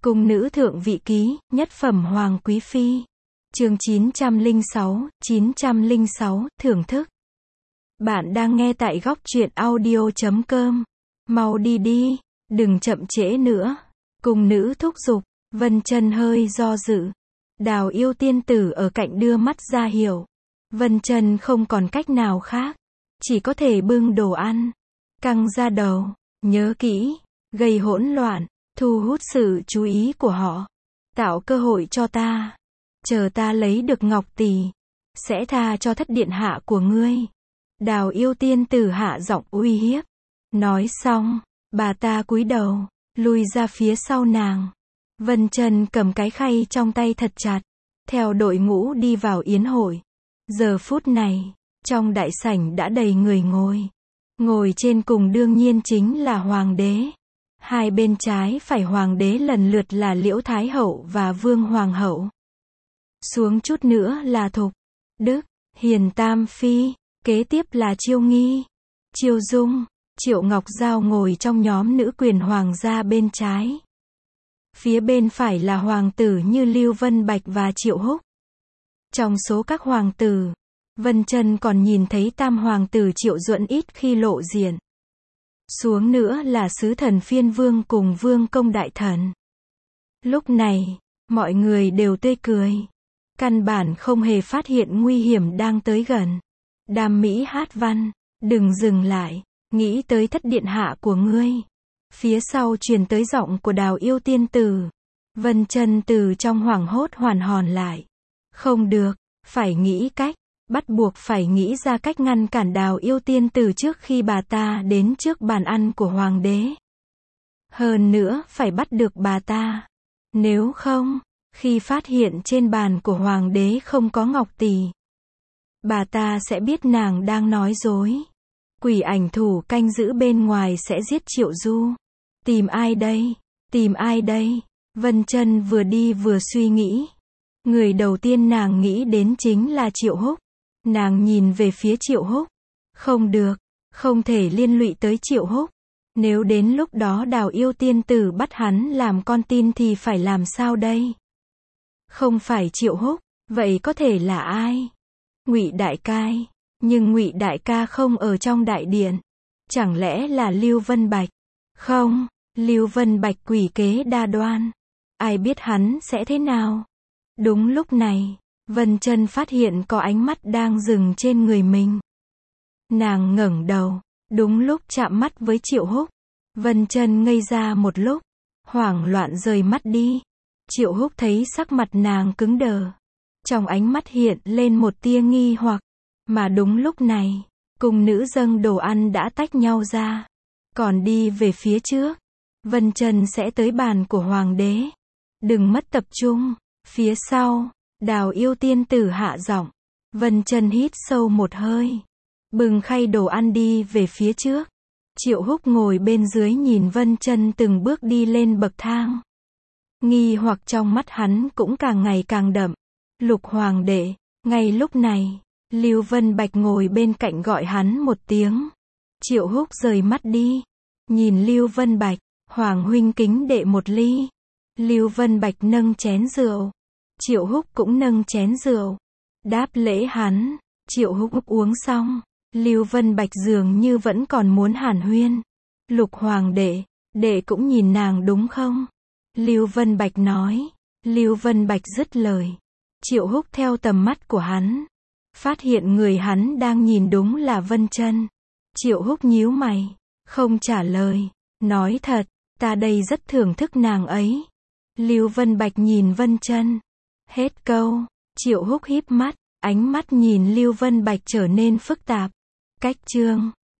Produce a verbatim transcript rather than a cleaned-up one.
Cung nữ thượng vị ký, nhất phẩm hoàng quý phi. Chương chín trăm lẻ sáu, chín trăm lẻ sáu, thưởng thức. Bạn đang nghe tại góc truyện audio chấm com. Mau đi đi, đừng chậm trễ nữa. Cung nữ thúc giục, Vân Chân hơi do dự. Đào Yêu tiên tử ở cạnh đưa mắt ra hiệu. Vân Chân không còn cách nào khác, chỉ có thể bưng đồ ăn, căng ra đầu, nhớ kỹ, gây hỗn loạn, thu hút sự chú ý của họ, tạo cơ hội cho ta. Chờ ta lấy được ngọc tỷ, sẽ tha cho thất điện hạ của ngươi. Đào Yêu tiên tử hạ giọng uy hiếp. Nói xong, bà ta cúi đầu, lùi ra phía sau nàng. Vân Chân cầm cái khay trong tay thật chặt, theo đội ngũ đi vào yến hội. Giờ phút này, trong đại sảnh đã đầy người ngồi. Ngồi trên cùng đương nhiên chính là hoàng đế. Hai bên trái phải hoàng đế lần lượt là Liễu Thái Hậu và Vương Hoàng Hậu. Xuống chút nữa là Thục, Đức, Hiền Tam Phi, kế tiếp là Chiêu Nghi, Chiêu Dung, Triệu Ngọc Giao ngồi trong nhóm nữ quyền hoàng gia bên trái. Phía bên phải là hoàng tử như Lưu Vân Bạch và Triệu Húc. Trong số các hoàng tử, Vân Chân còn nhìn thấy tam hoàng tử Triệu Duẫn ít khi lộ diện. Xuống nữa là sứ thần Phiên Vương cùng Vương công đại thần. Lúc này, mọi người đều tươi cười. Căn bản không hề phát hiện nguy hiểm đang tới gần. Đàm Mỹ hát văn, đừng dừng lại, nghĩ tới thất điện hạ của ngươi. Phía sau truyền tới giọng của Đào Yêu tiên tử. Vân Chân từ trong hoảng hốt hoàn hồn lại. Không được, phải nghĩ cách, bắt buộc phải nghĩ ra cách ngăn cản Đào Yêu tiên tử trước khi bà ta đến trước bàn ăn của hoàng đế. Hơn nữa, phải bắt được bà ta. Nếu không, khi phát hiện trên bàn của hoàng đế không có ngọc tỷ, bà ta sẽ biết nàng đang nói dối. Quỷ ảnh thủ canh giữ bên ngoài sẽ giết Triệu Du. Tìm ai đây? Tìm ai đây? Vân Chân vừa đi vừa suy nghĩ. Người đầu tiên nàng nghĩ đến chính là Triệu Húc. Nàng nhìn về phía Triệu Húc. Không được, không thể liên lụy tới Triệu Húc. Nếu đến lúc đó Đào Yêu tiên tử bắt hắn làm con tin thì phải làm sao đây? Không phải Triệu Húc, vậy có thể là ai? Ngụy Đại Cai, nhưng Ngụy Đại ca không ở trong đại điện. Chẳng lẽ là Lưu Vân Bạch? Không, Lưu Vân Bạch quỷ kế đa đoan. Ai biết hắn sẽ thế nào? Đúng lúc này, Vân Chân phát hiện có ánh mắt đang dừng trên người mình. Nàng ngẩng đầu, đúng lúc chạm mắt với Triệu Húc. Vân Chân ngây ra một lúc, hoảng loạn rời mắt đi. Triệu Húc thấy sắc mặt nàng cứng đờ, trong ánh mắt hiện lên một tia nghi hoặc. Mà đúng lúc này, cung nữ dâng đồ ăn đã tách nhau ra, còn đi về phía trước. Vân Chân sẽ tới bàn của hoàng đế. Đừng mất tập trung. Phía sau, Đào Yêu tiên tử hạ giọng. Vân Chân hít sâu một hơi, bừng khay đồ ăn đi về phía trước. Triệu Húc ngồi bên dưới nhìn Vân Chân từng bước đi lên bậc thang. Nghi hoặc trong mắt hắn cũng càng ngày càng đậm. Lục hoàng đệ. Ngay lúc này, Lưu Vân Bạch ngồi bên cạnh gọi hắn một tiếng. Triệu Húc rời mắt đi, nhìn Lưu Vân Bạch. Hoàng huynh kính đệ một ly. Lưu Vân Bạch nâng chén rượu. Triệu Húc cũng nâng chén rượu, đáp lễ hắn. Triệu Húc uống xong, Lưu Vân Bạch dường như vẫn còn muốn hàn huyên. Lục hoàng đệ, đệ cũng nhìn nàng đúng không? Lưu Vân Bạch nói. Lưu Vân Bạch dứt lời, Triệu Húc theo tầm mắt của hắn, phát hiện người hắn đang nhìn đúng là Vân Chân. Triệu Húc nhíu mày, không trả lời, nói thật, ta đây rất thưởng thức nàng ấy. Lưu Vân Bạch nhìn Vân Chân. Hết câu, Triệu Húc híp mắt, ánh mắt nhìn Lưu Vân Bạch trở nên phức tạp. Cách chương